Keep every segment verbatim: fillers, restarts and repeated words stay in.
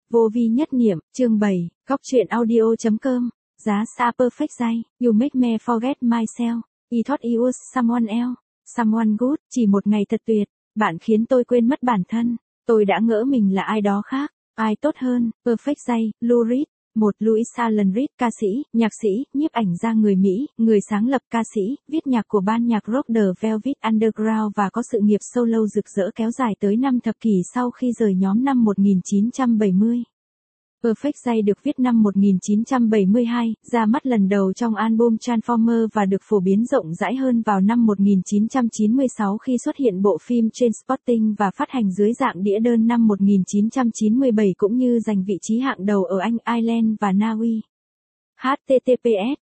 Vô vi nhất niệm, chương bảy, góc truyện audio.com, giá xa perfect day, you make me forget myself, I thought I was someone else, someone good, chỉ một ngày thật tuyệt, bạn khiến tôi quên mất bản thân, tôi đã ngỡ mình là ai đó khác, ai tốt hơn, perfect day, Lou Reed. Một Louis Alan Reed, ca sĩ, nhạc sĩ, nhiếp ảnh gia người Mỹ, người sáng lập ca sĩ, viết nhạc của ban nhạc rock The Velvet Underground và có sự nghiệp solo rực rỡ kéo dài tới năm thập kỷ sau khi rời nhóm năm một nghìn chín trăm bảy mươi. Perfect Day được viết năm một nghìn chín trăm bảy mươi hai, ra mắt lần đầu trong album Transformer và được phổ biến rộng rãi hơn vào năm một nghìn chín trăm chín mươi sáu khi xuất hiện bộ phim Trainspotting và phát hành dưới dạng đĩa đơn năm một nghìn chín trăm chín mươi bảy cũng như giành vị trí hạng đầu ở Anh, Ireland và Na Uy. H T T P S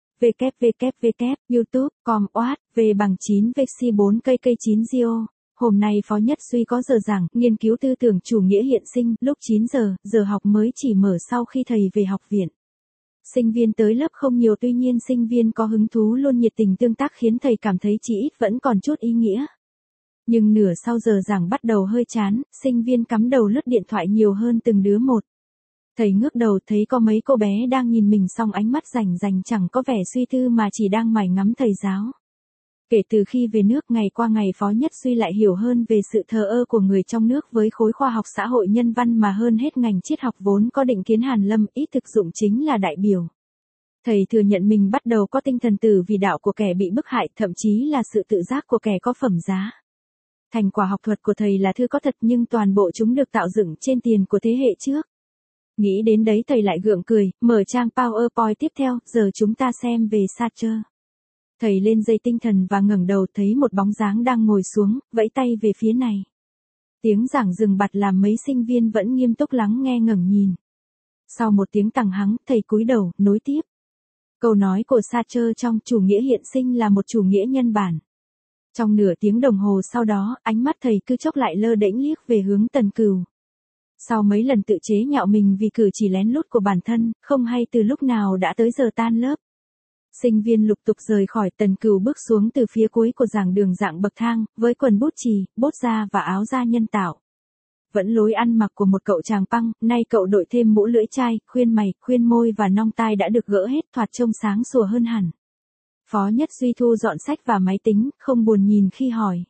www youtube chấm com oát v bằng chín vexi bốn cây cây chín geo. Hôm nay Phó Nhất Duy có giờ giảng, nghiên cứu tư tưởng chủ nghĩa hiện sinh, lúc chín giờ, giờ học mới chỉ mở sau khi thầy về học viện. Sinh viên tới lớp không nhiều tuy nhiên sinh viên có hứng thú luôn nhiệt tình tương tác khiến thầy cảm thấy chỉ ít vẫn còn chút ý nghĩa. Nhưng nửa sau giờ giảng bắt đầu hơi chán, sinh viên cắm đầu lướt điện thoại nhiều hơn từng đứa một. Thầy ngước đầu thấy có mấy cô bé đang nhìn mình song ánh mắt rành rành chẳng có vẻ suy tư mà chỉ đang mải ngắm thầy giáo. Kể từ khi về nước ngày qua ngày Phó Nhất Duy lại hiểu hơn về sự thờ ơ của người trong nước với khối khoa học xã hội nhân văn mà hơn hết ngành triết học vốn có định kiến hàn lâm ít thực dụng chính là đại biểu. Thầy thừa nhận mình bắt đầu có tinh thần tử vì đạo của kẻ bị bức hại thậm chí là sự tự giác của kẻ có phẩm giá. Thành quả học thuật của thầy là thứ có thật nhưng toàn bộ chúng được tạo dựng trên tiền của thế hệ trước. Nghĩ đến đấy thầy lại gượng cười, mở trang PowerPoint tiếp theo, giờ chúng ta xem về Sartre. Thầy lên dây tinh thần và ngẩng đầu thấy một bóng dáng đang ngồi xuống, vẫy tay về phía này. Tiếng giảng dừng bặt làm mấy sinh viên vẫn nghiêm túc lắng nghe ngẩng nhìn. Sau một tiếng tằng hắng, thầy cúi đầu, nối tiếp. Câu nói của Sartre trong Chủ nghĩa hiện sinh là một chủ nghĩa nhân bản. Trong nửa tiếng đồng hồ sau đó, ánh mắt thầy cứ chốc lại lơ đễnh liếc về hướng Tần Cửu. Sau mấy lần tự chế nhạo mình vì cử chỉ lén lút của bản thân, không hay từ lúc nào đã tới giờ tan lớp. Sinh viên lục tục rời khỏi. Tần Cửu bước xuống từ phía cuối của giảng đường dạng bậc thang, với quần bút chì, bốt da và áo da nhân tạo. Vẫn lối ăn mặc của một cậu chàng punk, nay cậu đội thêm mũ lưỡi chai, khuyên mày, khuyên môi và nong tai đã được gỡ hết thoạt trông sáng sủa hơn hẳn. Phó Nhất Duy thu dọn sách và máy tính, không buồn nhìn khi hỏi.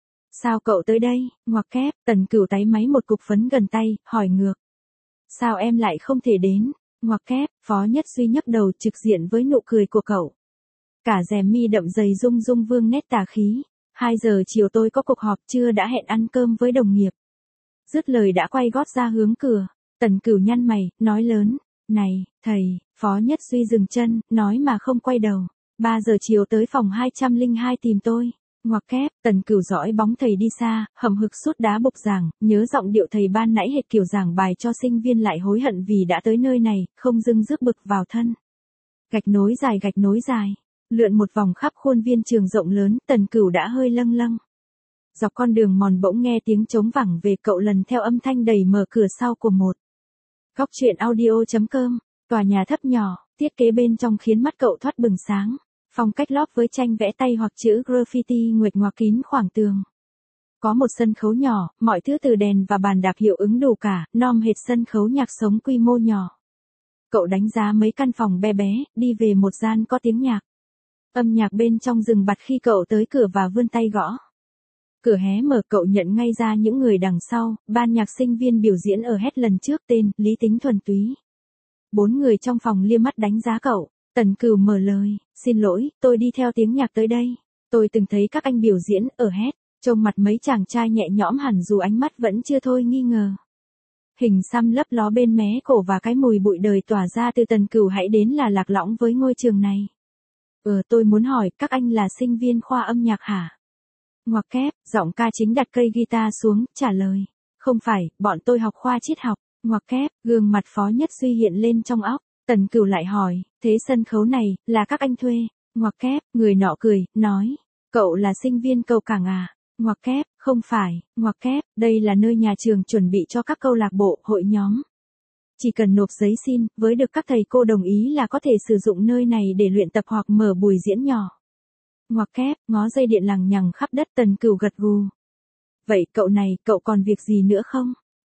Sao cậu tới đây, ngoặc kép, Tần Cửu táy máy một cục phấn gần tay, hỏi ngược. Sao em lại không thể đến? Ngoặc kép, Phó Nhất Duy nhấc đầu trực diện với nụ cười của cậu. Cả rèm mi đậm dày rung rung vương nét tà khí. Hai giờ chiều tôi có cuộc họp trưa đã hẹn ăn cơm với đồng nghiệp. Dứt lời đã quay gót ra hướng cửa. Tần Cửu nhăn mày, nói lớn. Này, thầy, Phó Nhất Duy dừng chân, nói mà không quay đầu. Ba giờ chiều tới phòng hai trăm lẻ hai tìm tôi. Ngoặc kép, Tần Cửu dõi bóng thầy đi xa, hậm hực sút đá bục giảng, nhớ giọng điệu thầy ban nãy hệt kiểu giảng bài cho sinh viên lại hối hận vì đã tới nơi này, không dưng rước bực vào thân. Gạch nối dài gạch nối dài, lượn một vòng khắp khuôn viên trường rộng lớn, Tần Cửu đã hơi lâng lâng. Dọc con đường mòn bỗng nghe tiếng trống vẳng về cậu lần theo âm thanh đẩy mở cửa sau của một. Góc truyện audio.com, tòa nhà thấp nhỏ, thiết kế bên trong khiến mắt cậu thoát bừng sáng. Phong cách lóp với tranh vẽ tay hoặc chữ graffiti nguệch ngoạc kín khoảng tường. Có một sân khấu nhỏ, mọi thứ từ đèn và bàn đạp hiệu ứng đủ cả, nom hệt sân khấu nhạc sống quy mô nhỏ. Cậu đánh giá mấy căn phòng bé bé, đi về một gian có tiếng nhạc. Âm nhạc bên trong dừng bặt khi cậu tới cửa và vươn tay gõ. Cửa hé mở cậu nhận ngay ra những người đằng sau, ban nhạc sinh viên biểu diễn ở hết lần trước tên, Lý Tính Thuần Túy. Bốn người trong phòng liếc mắt đánh giá cậu. Tần Cửu mở lời, xin lỗi, tôi đi theo tiếng nhạc tới đây. Tôi từng thấy các anh biểu diễn ở hết, trông mặt mấy chàng trai nhẹ nhõm hẳn dù ánh mắt vẫn chưa thôi nghi ngờ. Hình xăm lấp ló bên mé cổ và cái mùi bụi đời tỏa ra từ Tần Cửu hãy đến là lạc lõng với ngôi trường này. Ờ tôi muốn hỏi, các anh là sinh viên khoa âm nhạc hả? Ngoặc kép, giọng ca chính đặt cây guitar xuống, trả lời. Không phải, bọn tôi học khoa triết học. Ngoặc kép, gương mặt Phó Nhất Duy hiện lên trong óc. Tần Cửu lại hỏi, thế sân khấu này, là các anh thuê? Ngoặc kép, người nọ cười, nói, cậu là sinh viên cầu cảng à? Ngoặc kép, không phải, ngoặc kép, đây là nơi nhà trường chuẩn bị cho các câu lạc bộ, hội nhóm. Chỉ cần nộp giấy xin, với được các thầy cô đồng ý là có thể sử dụng nơi này để luyện tập hoặc mở buổi diễn nhỏ. Ngoặc kép, ngó dây điện lằng nhằng khắp đất. Tần Cửu gật gù. Vậy cậu này, cậu còn việc gì nữa không?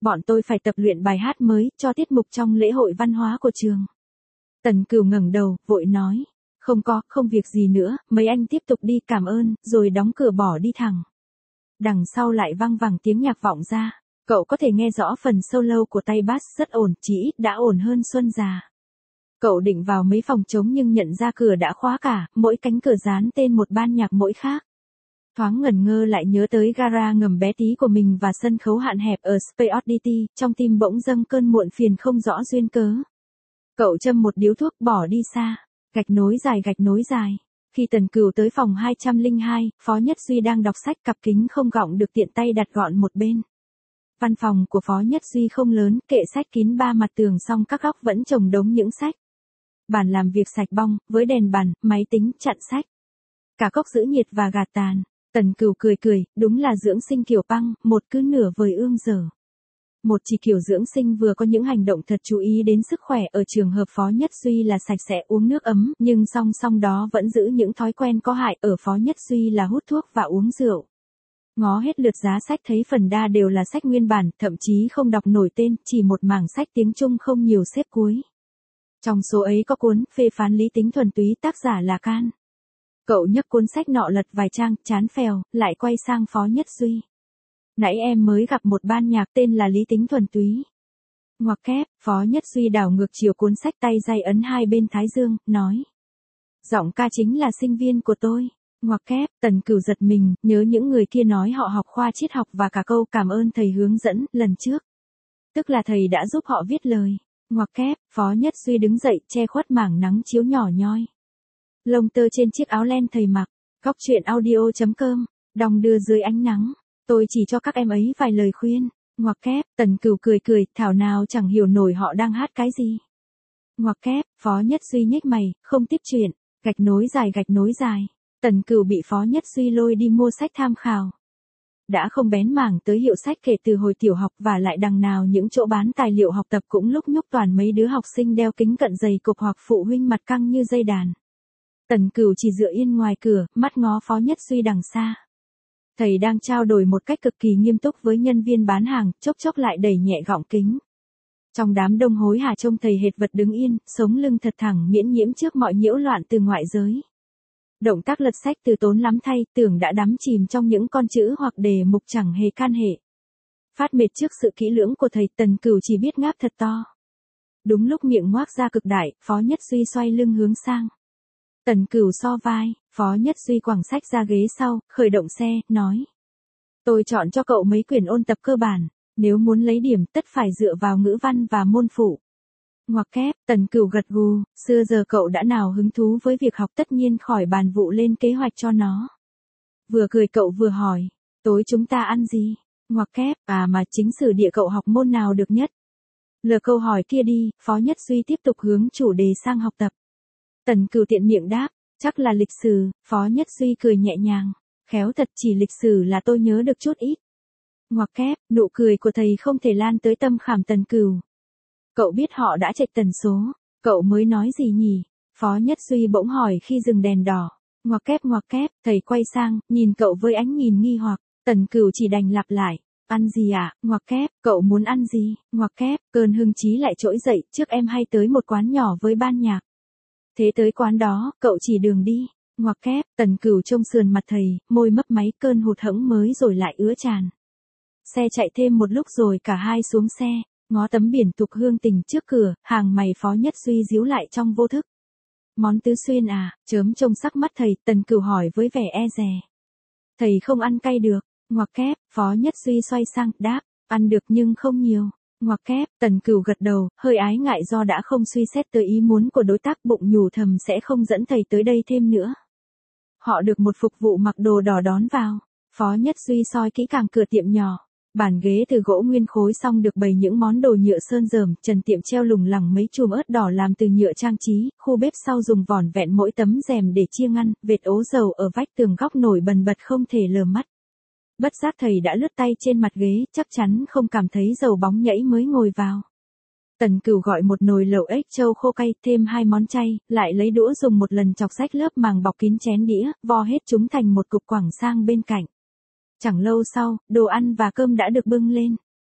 Bọn tôi phải tập luyện bài hát mới cho tiết mục trong lễ hội văn hóa của trường. Tần Cửu ngẩng đầu, vội nói. Không có, không việc gì nữa, mấy anh tiếp tục đi, cảm ơn, rồi đóng cửa bỏ đi thẳng. Đằng sau lại vang vẳng tiếng nhạc vọng ra. Cậu có thể nghe rõ phần solo của tay bass rất ổn, chỉ ít đã ổn hơn Xuân già. Cậu định vào mấy phòng trống nhưng nhận ra cửa đã khóa cả, mỗi cánh cửa dán tên một ban nhạc mỗi khác. Thoáng ngẩn ngơ lại nhớ tới gara ngầm bé tí của mình và sân khấu hạn hẹp ở Space Oddity, trong tim bỗng dâng cơn muộn phiền không rõ duyên cớ. Cậu châm một điếu thuốc bỏ đi xa, gạch nối dài gạch nối dài. Khi Tần Cửu tới phòng hai trăm lẻ hai, Phó Nhất Duy đang đọc sách, cặp kính không gọng được tiện tay đặt gọn một bên. Văn phòng của Phó Nhất Duy không lớn, kệ sách kín ba mặt tường, song các góc vẫn chồng đống những sách. Bàn làm việc sạch bong, với đèn bàn, máy tính, chặn sách. Cả cốc giữ nhiệt và gạt tàn. Tần Cửu cười cười, đúng là dưỡng sinh kiểu băng, một cứ nửa vời ương dở. Một chỉ kiểu dưỡng sinh vừa có những hành động thật chú ý đến sức khỏe, ở trường hợp Phó Nhất Duy là sạch sẽ uống nước ấm, nhưng song song đó vẫn giữ những thói quen có hại, ở Phó Nhất Duy là hút thuốc và uống rượu. Ngó hết lượt giá sách thấy phần đa đều là sách nguyên bản, thậm chí không đọc nổi tên, chỉ một mảng sách tiếng Trung không nhiều xếp cuối. Trong số ấy có cuốn Phê phán lý tính thuần túy, tác giả là Can. Cậu nhấc cuốn sách nọ lật vài trang, chán phèo, lại quay sang Phó Nhất Duy. Nãy em mới gặp một ban nhạc tên là Lý tính thuần túy. Ngoặc kép, Phó Nhất Duy đảo ngược chiều cuốn sách, tay day ấn hai bên thái dương, nói. Giọng ca chính là sinh viên của tôi. Ngoặc kép, Tần Cửu giật mình, nhớ những người kia nói họ học khoa triết học và cả câu cảm ơn thầy hướng dẫn lần trước. Tức là thầy đã giúp họ viết lời. Ngoặc kép, Phó Nhất Duy đứng dậy, che khuất mảng nắng chiếu nhỏ nhoi. Lông tơ trên chiếc áo len thầy mặc. Góc truyện audio chấm com, đong đưa dưới ánh nắng. Tôi chỉ cho các em ấy vài lời khuyên. Ngoặc kép, Tần Cửu cười cười, thảo nào chẳng hiểu nổi họ đang hát cái gì. Ngoặc kép, Phó Nhất Duy nhếch mày, không tiếp chuyện. Gạch nối dài gạch nối dài. Tần Cửu bị Phó Nhất Duy lôi đi mua sách tham khảo. Đã không bén mảng tới hiệu sách kể từ hồi tiểu học, và lại đằng nào những chỗ bán tài liệu học tập cũng lúc nhúc toàn mấy đứa học sinh đeo kính cận dày cục hoặc phụ huynh mặt căng như dây đàn. Tần Cửu chỉ dựa yên ngoài cửa, mắt ngó Phó Nhất Duy đằng xa. Thầy đang trao đổi một cách cực kỳ nghiêm túc với nhân viên bán hàng, chốc chốc lại đẩy nhẹ gọng kính. Trong đám đông hối hả trông thầy hệt vật đứng yên, sống lưng thật thẳng, miễn nhiễm trước mọi nhiễu loạn từ ngoại giới. Động tác lật sách từ tốn lắm thay, tưởng đã đắm chìm trong những con chữ hoặc đề mục chẳng hề can hệ. Phát mệt trước sự kỹ lưỡng của thầy, Tần Cửu chỉ biết ngáp thật to. Đúng lúc miệng ngoác ra cực đại, Phó Nhất Duy xoay lưng hướng sang. Tần Cửu so vai, Phó Nhất Duy quẳng sách ra ghế sau, khởi động xe, nói. Tôi chọn cho cậu mấy quyển ôn tập cơ bản, nếu muốn lấy điểm tất phải dựa vào ngữ văn và môn phụ. Ngoặc kép, Tần Cửu gật gù, xưa giờ cậu đã nào hứng thú với việc học, tất nhiên khỏi bàn vụ lên kế hoạch cho nó. Vừa cười cậu vừa hỏi, tối chúng ta ăn gì? Ngoặc kép, à mà chính sử địa cậu học môn nào được nhất? Lờ câu hỏi kia đi, Phó Nhất Duy tiếp tục hướng chủ đề sang học tập. Tần Cửu tiện miệng đáp, chắc là lịch sử. Phó Nhất Duy cười nhẹ nhàng, khéo thật, chỉ lịch sử là tôi nhớ được chút ít. Ngoặc kép, nụ cười của thầy không thể lan tới tâm khảm Tần Cửu. Cậu biết họ đã chệch tần số, cậu mới nói gì nhỉ? Phó Nhất Duy bỗng hỏi khi dừng đèn đỏ. Ngoặc kép ngoặc kép, thầy quay sang, nhìn cậu với ánh nhìn nghi hoặc. Tần Cửu chỉ đành lặp lại, ăn gì ạ? À? Ngoặc kép, cậu muốn ăn gì? Ngoặc kép, cơn hưng chí lại trỗi dậy, trước em hay tới một quán nhỏ với ban nhạc. Thế tới quán đó, cậu chỉ đường đi. Ngoặc kép, Tần Cửu trông sườn mặt thầy, môi mấp máy, cơn hụt hẫng mới rồi lại ứa tràn. Xe chạy thêm một lúc rồi cả hai xuống xe, ngó tấm biển Tục Hương Tình trước cửa, hàng mày Phó Nhất Duy díu lại trong vô thức. Món tứ xuyên à? Chớm trông sắc mắt thầy, Tần Cửu hỏi với vẻ e dè. Thầy không ăn cay được. Ngoặc kép, Phó Nhất Duy xoay sang, đáp, ăn được nhưng không nhiều. Ngoặc kép, Tần Cửu gật đầu, hơi ái ngại do đã không suy xét tới ý muốn của đối tác, bụng nhủ thầm sẽ không dẫn thầy tới đây thêm nữa. Họ được một phục vụ mặc đồ đỏ đón vào. Phó Nhất Duy soi kỹ càng cửa tiệm nhỏ. Bàn ghế từ gỗ nguyên khối, xong được bày những món đồ nhựa sơn rờm, trần tiệm treo lủng lẳng mấy chùm ớt đỏ làm từ nhựa trang trí, khu bếp sau dùng vỏn vẹn mỗi tấm rèm để chia ngăn, vệt ố dầu ở vách tường góc nổi bần bật không thể lờ mắt. Bất giác thầy đã lướt tay trên mặt ghế, chắc chắn không cảm thấy dầu bóng nhảy mới ngồi vào. Tần Cửu gọi một nồi lẩu ếch trâu khô cay, thêm hai món chay, lại lấy đũa dùng một lần chọc rách lớp màng bọc kín chén đĩa, vo hết chúng thành một cục quẳng sang bên cạnh. Chẳng lâu sau, đồ ăn và cơm đã được bưng lên.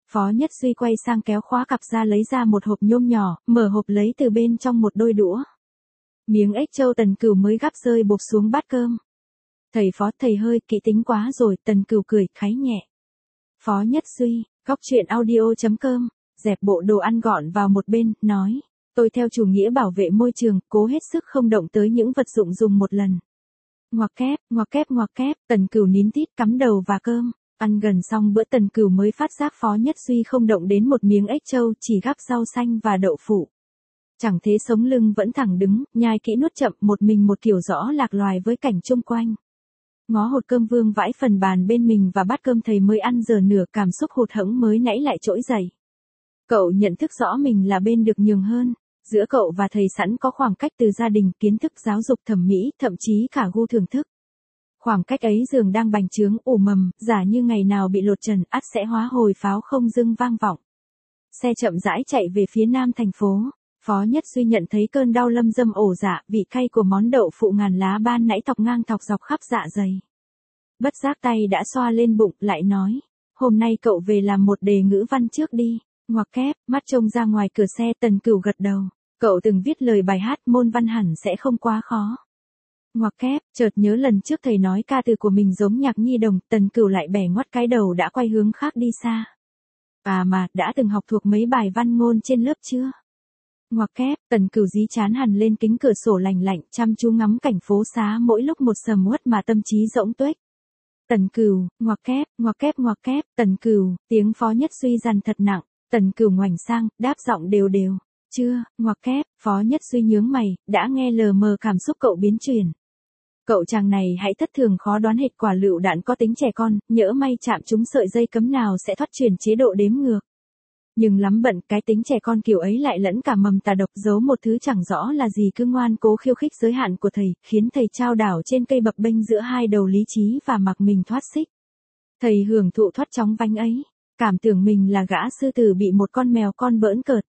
Phó Nhất Duy quay sang kéo khóa cặp ra lấy ra một hộp nhôm nhỏ, mở hộp lấy từ bên trong một đôi đũa. Miếng ếch trâu Tần Cửu mới gắp rơi bột xuống bát cơm. Thầy Phó, thầy hơi kỹ tính quá rồi, Tần Cửu cười, kháy nhẹ. Phó Nhất Duy, góc chuyện audio chấm com, dẹp bộ đồ ăn gọn vào một bên, nói, tôi theo chủ nghĩa bảo vệ môi trường, cố hết sức không động tới những vật dụng dùng một lần. Ngoặc kép, ngoặc kép ngoặc kép, Tần Cửu nín tít cắm đầu vào cơm. Ăn gần xong bữa Tần Cửu mới phát giác Phó Nhất Duy không động đến một miếng ếch trâu, chỉ gắp rau xanh và đậu phụ. Chẳng thế sống lưng vẫn thẳng đứng, nhai kỹ nuốt chậm, một mình một kiểu rõ lạc loài với cảnh chung quanh. Ngó hột cơm vương vãi phần bàn bên mình và bát cơm thầy mới ăn giờ nửa, cảm xúc hụt hẫng mới nãy lại trỗi dậy. Cậu nhận thức rõ mình là bên được nhường hơn. Giữa cậu và thầy sẵn có khoảng cách từ gia đình, kiến thức, giáo dục, thẩm mỹ, thậm chí cả gu thưởng thức. Khoảng cách ấy dường đang bành trướng, ủ mầm, giả như ngày nào bị lột trần, ắt sẽ hóa hồi pháo không dưng vang vọng. Xe chậm rãi chạy về phía nam thành phố. Phó Nhất Duy nhận thấy cơn đau lâm dâm ổ dạ, vị cay của món đậu phụ ngàn lá ban nãy thọc ngang thọc dọc khắp dạ dày. Bất giác tay đã xoa lên bụng, lại nói, hôm nay cậu về làm một đề ngữ văn trước đi. Ngoặc kép, mắt trông ra ngoài cửa xe, Tần Cửu gật đầu. Cậu từng viết lời bài hát, môn văn hẳn sẽ không quá khó. Ngoặc kép, chợt nhớ lần trước thầy nói ca từ của mình giống nhạc nhi đồng, Tần Cửu lại bẻ ngoắt cái đầu đã quay hướng khác đi xa. À mà, đã từng học thuộc mấy bài văn ngôn trên lớp chưa? Ngoặc kép, Tần Cửu dí chán hẳn lên kính cửa sổ lành lạnh, chăm chú ngắm cảnh phố xá mỗi lúc một sầm uất mà tâm trí rỗng tuếch. Tần Cửu, ngoặc kép, ngoặc kép ngoặc kép, Tần Cửu, tiếng Phó Nhất Duy dằn thật nặng. Tần Cửu ngoảnh sang, đáp giọng đều đều. Chưa, ngoặc kép, Phó Nhất Duy nhướng mày, đã nghe lờ mờ cảm xúc cậu biến chuyển. Cậu chàng này hãy thất thường khó đoán hệt quả lựu đạn có tính trẻ con, nhỡ may chạm trúng sợi dây cấm nào sẽ thoát chuyển chế độ đếm ngược. Nhưng lắm bận, cái tính trẻ con kiểu ấy lại lẫn cả mầm tà độc, giấu một thứ chẳng rõ là gì, cứ ngoan cố khiêu khích giới hạn của thầy, khiến thầy trao đảo trên cây bập bênh giữa hai đầu lý trí và mặc mình thoát xích. Thầy hưởng thụ thoát chóng vánh ấy. Cảm tưởng mình là gã sư tử bị một con mèo con bỡn cợt.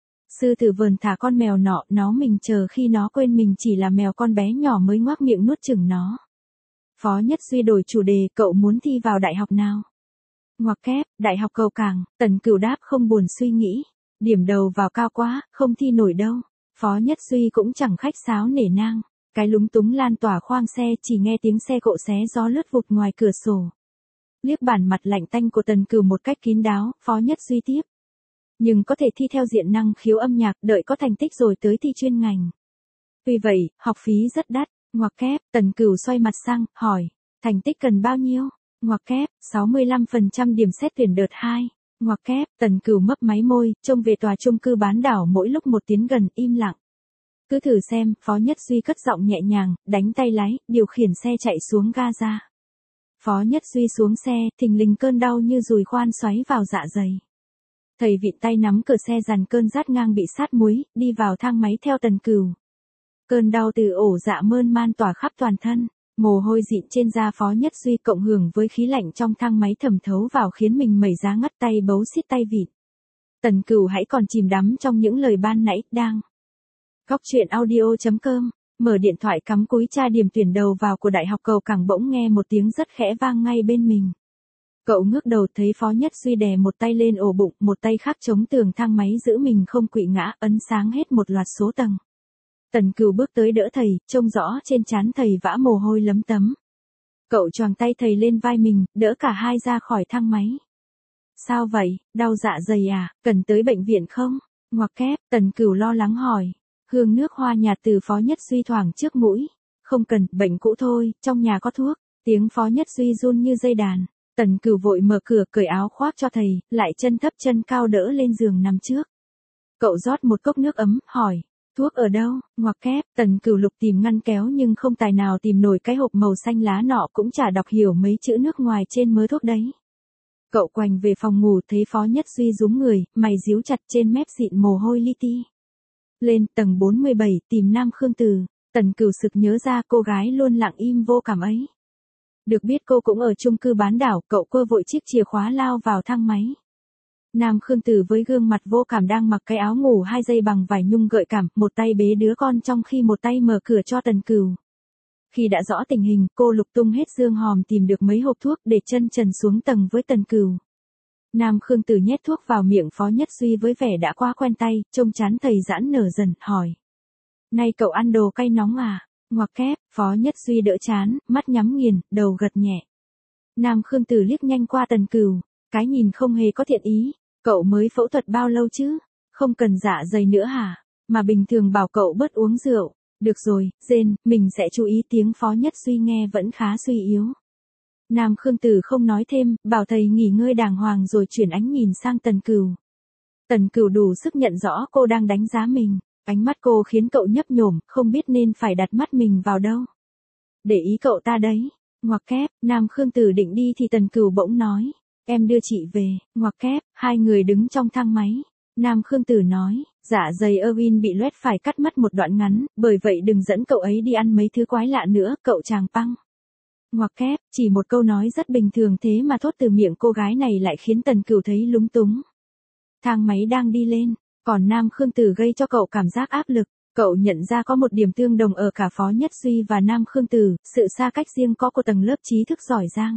Sư tử vờn thả con mèo nọ, nó mình chờ khi nó quên mình chỉ là mèo con bé nhỏ mới ngoác miệng nuốt chửng nó. Phó Nhất Duy đổi chủ đề, cậu muốn thi vào đại học nào? Ngoặc kép, đại học Cầu Cảng, Tần Cửu đáp không buồn suy nghĩ. Điểm đầu vào cao quá, không thi nổi đâu. Phó Nhất Duy cũng chẳng khách sáo nể nang. Cái lúng túng lan tỏa khoang xe, chỉ nghe tiếng xe cộ xé gió lướt vụt ngoài cửa sổ. Liếc bản mặt lạnh tanh của Tần Cửu một cách kín đáo, Phó Nhất Duy tiếp. Nhưng có thể thi theo diện năng khiếu âm nhạc, đợi có thành tích rồi tới thi chuyên ngành. Tuy vậy, học phí rất đắt. Ngoặc kép, Tần Cửu xoay mặt sang, hỏi, thành tích cần bao nhiêu? Ngoặc kép, sáu mươi lăm phần trăm điểm xét tuyển đợt hai. Ngoặc kép, Tần Cửu mấp máy môi, trông về tòa chung cư bán đảo mỗi lúc một tiến gần, im lặng. Cứ thử xem, Phó Nhất Duy cất giọng nhẹ nhàng, đánh tay lái, điều khiển xe chạy xuống ga ra. Phó Nhất Duy xuống xe, thình lình cơn đau như dùi khoan xoáy vào dạ dày. Thầy vịn tay nắm cửa xe dằn cơn rát ngang bị sát muối, đi vào thang máy theo Tần Cửu. Cơn đau từ ổ dạ mơn man tỏa khắp toàn thân, mồ hôi dịn trên da Phó Nhất Duy cộng hưởng với khí lạnh trong thang máy thẩm thấu vào khiến mình mẩy giá ngắt tay bấu xít tay vịn. Tần Cửu hãy còn chìm đắm trong những lời ban nãy, đang. Góc chuyện audio chấm com, mở điện thoại cắm cúi tra điểm tuyển đầu vào của Đại học Cầu Cảng, bỗng nghe một tiếng rất khẽ vang ngay bên mình. Cậu ngước đầu thấy Phó Nhất Duy đè một tay lên ổ bụng, một tay khác chống tường thang máy giữ mình không quỵ ngã, ấn sáng hết một loạt số tầng. Tần Cửu bước tới đỡ thầy, trông rõ trên trán thầy vã mồ hôi lấm tấm. Cậu choàng tay thầy lên vai mình, đỡ cả hai ra khỏi thang máy. Sao vậy, đau dạ dày à, cần tới bệnh viện không? Ngoặc kép, Tần Cửu lo lắng hỏi. Hương nước hoa nhạt từ Phó Nhất Duy thoảng trước mũi. Không cần, bệnh cũ thôi, trong nhà có thuốc. Tiếng Phó Nhất Duy run như dây đàn. Tần Cửu vội mở cửa, cởi áo khoác cho thầy, lại chân thấp chân cao đỡ lên giường nằm trước. Cậu rót một cốc nước ấm, hỏi. Thuốc ở đâu? Ngoặc kép, Tần Cửu lục tìm ngăn kéo nhưng không tài nào tìm nổi cái hộp màu xanh lá nọ, cũng chả đọc hiểu mấy chữ nước ngoài trên mớ thuốc đấy. Cậu quành về phòng ngủ thấy Phó Nhất Duy rúm người, mày díu chặt, trên mép dịn mồ hôi li ti. Lên tầng bốn mươi bảy tìm Nam Khương Từ, Tần Cửu sực nhớ ra cô gái luôn lặng im vô cảm ấy. Được biết cô cũng ở chung cư bán đảo, cậu cơ vội chiếc chìa khóa lao vào thang máy. Nam Khương Từ với gương mặt vô cảm đang mặc cái áo ngủ hai dây bằng vải nhung gợi cảm, một tay bế đứa con trong khi một tay mở cửa cho Tần Cửu. Khi đã rõ tình hình, cô lục tung hết dương hòm tìm được mấy hộp thuốc để chân trần xuống tầng với Tần Cửu. Nam Khương Tử nhét thuốc vào miệng Phó Nhất Duy với vẻ đã quá quen tay, trông chán thầy giãn nở dần, hỏi. Nay cậu ăn đồ cay nóng à? Ngoặc kép, Phó Nhất Duy đỡ chán, mắt nhắm nghiền, đầu gật nhẹ. Nam Khương Tử liếc nhanh qua Tần Cửu, cái nhìn không hề có thiện ý. Cậu mới phẫu thuật bao lâu chứ? Không cần dạ dày nữa hả? Mà bình thường bảo cậu bớt uống rượu. Được rồi, Jane, mình sẽ chú ý. Tiếng Phó Nhất Duy nghe vẫn khá suy yếu. Nam Khương Tử không nói thêm, bảo thầy nghỉ ngơi đàng hoàng rồi chuyển ánh nhìn sang Tần Cửu. Tần Cửu đủ sức nhận rõ cô đang đánh giá mình. Ánh mắt cô khiến cậu nhấp nhổm, không biết nên phải đặt mắt mình vào đâu. Để ý cậu ta đấy. Ngoặc kép, Nam Khương Tử định đi thì Tần Cửu bỗng nói. Em đưa chị về. Ngoặc kép, hai người đứng trong thang máy. Nam Khương Tử nói, dạ dày Erwin bị loét phải cắt mất một đoạn ngắn, bởi vậy đừng dẫn cậu ấy đi ăn mấy thứ quái lạ nữa, cậu chàng Păng. Ngoặc kép, chỉ một câu nói rất bình thường thế mà thốt từ miệng cô gái này lại khiến Tần Cửu thấy lúng túng. Thang máy đang đi lên, còn Nam Khương Tử gây cho cậu cảm giác áp lực. Cậu nhận ra có một điểm tương đồng ở cả Phó Nhất Duy và Nam Khương Tử, sự xa cách riêng có của tầng lớp trí thức giỏi giang.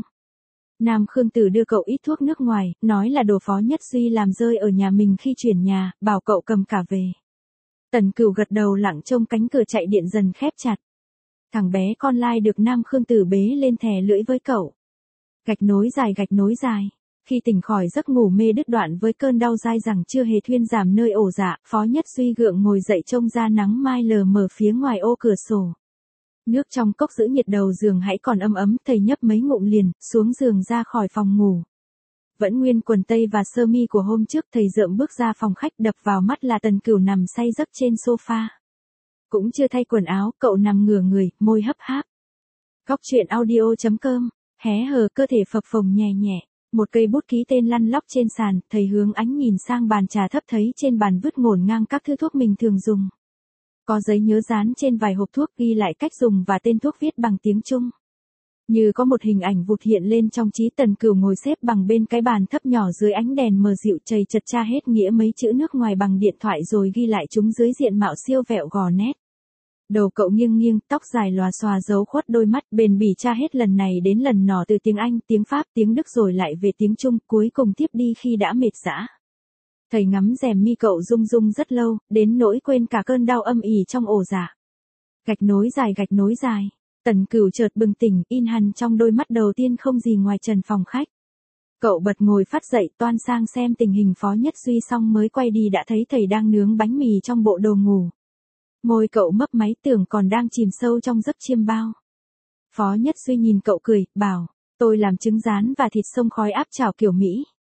Nam Khương Tử đưa cậu ít thuốc nước ngoài, nói là đồ Phó Nhất Duy làm rơi ở nhà mình khi chuyển nhà, bảo cậu cầm cả về. Tần Cửu gật đầu lặng trông cánh cửa chạy điện dần khép chặt. Thằng bé con lai được Nam Khương Tử bế lên thè lưỡi với cậu. Gạch nối dài gạch nối dài. Khi tỉnh khỏi giấc ngủ mê đứt đoạn với cơn đau dai dẳng chưa hề thuyên giảm nơi ổ dạ, Phó Nhất Duy gượng ngồi dậy trông ra nắng mai lờ mờ phía ngoài ô cửa sổ. Nước trong cốc giữ nhiệt đầu giường hãy còn ấm ấm, thầy nhấp mấy ngụm liền, xuống giường ra khỏi phòng ngủ. Vẫn nguyên quần tây và sơ mi của hôm trước, thầy rợm bước ra phòng khách, đập vào mắt là Tần Cửu nằm say giấc trên sofa. Cũng chưa thay quần áo, cậu nằm ngửa người, môi hấp háp. Góc truyện audio chấm com, hé hờ cơ thể phập phồng nhẹ nhẹ. Một cây bút ký tên lăn lóc trên sàn, thầy hướng ánh nhìn sang bàn trà thấp thấy trên bàn vứt ngổn ngang các thứ thuốc mình thường dùng. Có giấy nhớ dán trên vài hộp thuốc ghi lại cách dùng và tên thuốc viết bằng tiếng Trung. Như có một hình ảnh vụt hiện lên trong trí. Tần Cửu ngồi xếp bằng bên cái bàn thấp nhỏ dưới ánh đèn mờ dịu, chầy chật tra hết nghĩa mấy chữ nước ngoài bằng điện thoại rồi ghi lại chúng dưới diện mạo siêu vẹo gò nét. Đầu cậu nghiêng nghiêng, tóc dài lòa xòa giấu khuất đôi mắt, bền bỉ tra hết lần này đến lần nọ từ tiếng Anh, tiếng Pháp, tiếng Đức rồi lại về tiếng Trung, cuối cùng tiếp đi khi đã mệt dã. Thầy ngắm rèm mi cậu rung rung rất lâu, đến nỗi quên cả cơn đau âm ỉ trong ổ dạ. Gạch nối dài gạch nối dài. Tần Cửu chợt bừng tỉnh, in hằn trong đôi mắt đầu tiên không gì ngoài trần phòng khách. Cậu bật ngồi phát dậy, toan sang xem tình hình Phó Nhất Duy, xong mới quay đi đã thấy thầy đang nướng bánh mì trong bộ đồ ngủ. Môi cậu mấp máy, tưởng còn đang chìm sâu trong giấc chiêm bao. Phó Nhất Duy nhìn cậu cười, bảo, tôi làm trứng rán và thịt xông khói áp chảo kiểu Mỹ.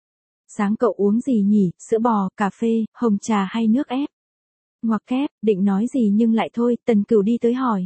Sáng cậu uống gì nhỉ, sữa bò, cà phê, hồng trà hay nước ép? Ngoặc kép, định nói gì nhưng lại thôi. Tần Cửu đi tới hỏi.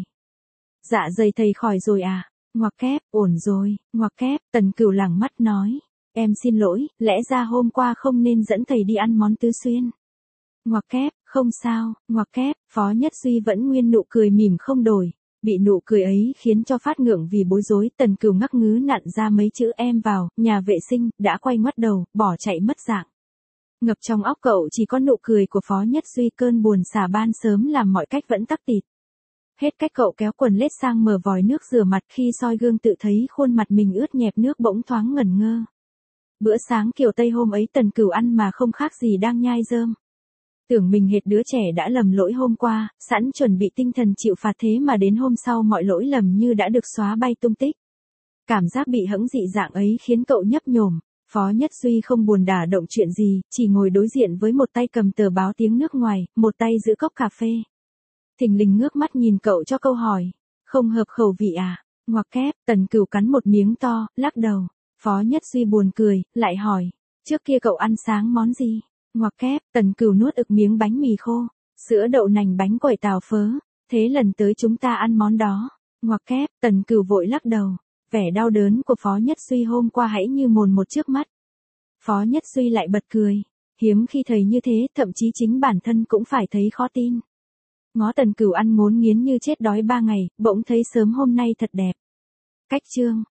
Dạ dày thầy khỏi rồi à? Ngoặc kép, ổn rồi. Ngoặc kép, Tần Cửu lẳng mắt nói. Em xin lỗi, lẽ ra hôm qua không nên dẫn thầy đi ăn món tứ xuyên. Ngoặc kép, không sao. Ngoặc kép, Phó Nhất Duy vẫn nguyên nụ cười mỉm không đổi. Bị nụ cười ấy khiến cho phát ngượng vì bối rối, Tần Cửu ngắc ngứ nặn ra mấy chữ em vào, nhà vệ sinh, đã quay ngoắt đầu, bỏ chạy mất dạng. Ngập trong óc cậu chỉ có nụ cười của Phó Nhất Duy, cơn buồn xả ban sớm làm mọi cách vẫn tắc tịt. Hết cách cậu kéo quần lết sang mở vòi nước rửa mặt, khi soi gương tự thấy khuôn mặt mình ướt nhẹp nước bỗng thoáng ngẩn ngơ. Bữa sáng kiểu Tây hôm ấy Tần Cửu ăn mà không khác gì đang nhai rơm. Tưởng mình hệt đứa trẻ đã lầm lỗi hôm qua, sẵn chuẩn bị tinh thần chịu phạt, thế mà đến hôm sau mọi lỗi lầm như đã được xóa bay tung tích. Cảm giác bị hẫng dị dạng ấy khiến cậu nhấp nhổm. Phó Nhất Duy không buồn đả động chuyện gì, chỉ ngồi đối diện với một tay cầm tờ báo tiếng nước ngoài, một tay giữ cốc cà phê. Thình lình ngước mắt nhìn cậu cho câu hỏi. Không hợp khẩu vị à? Ngoặc kép, Tần Cửu cắn một miếng to, lắc đầu. Phó Nhất Duy buồn cười, lại hỏi. Trước kia cậu ăn sáng món gì? Ngoặc kép, Tần Cửu nuốt ực miếng bánh mì khô, sữa đậu nành bánh quẩy tàu phớ. Thế lần tới chúng ta ăn món đó. Ngoặc kép, Tần Cửu vội lắc đầu. Vẻ đau đớn của Phó Nhất Duy hôm qua hãy như mồn một trước mắt. Phó Nhất Duy lại bật cười. Hiếm khi thấy như thế, thậm chí chính bản thân cũng phải thấy khó tin. Ngó Tần Cửu ăn ngốn nghiến như chết đói ba ngày, bỗng thấy sớm hôm nay thật đẹp. Cách chương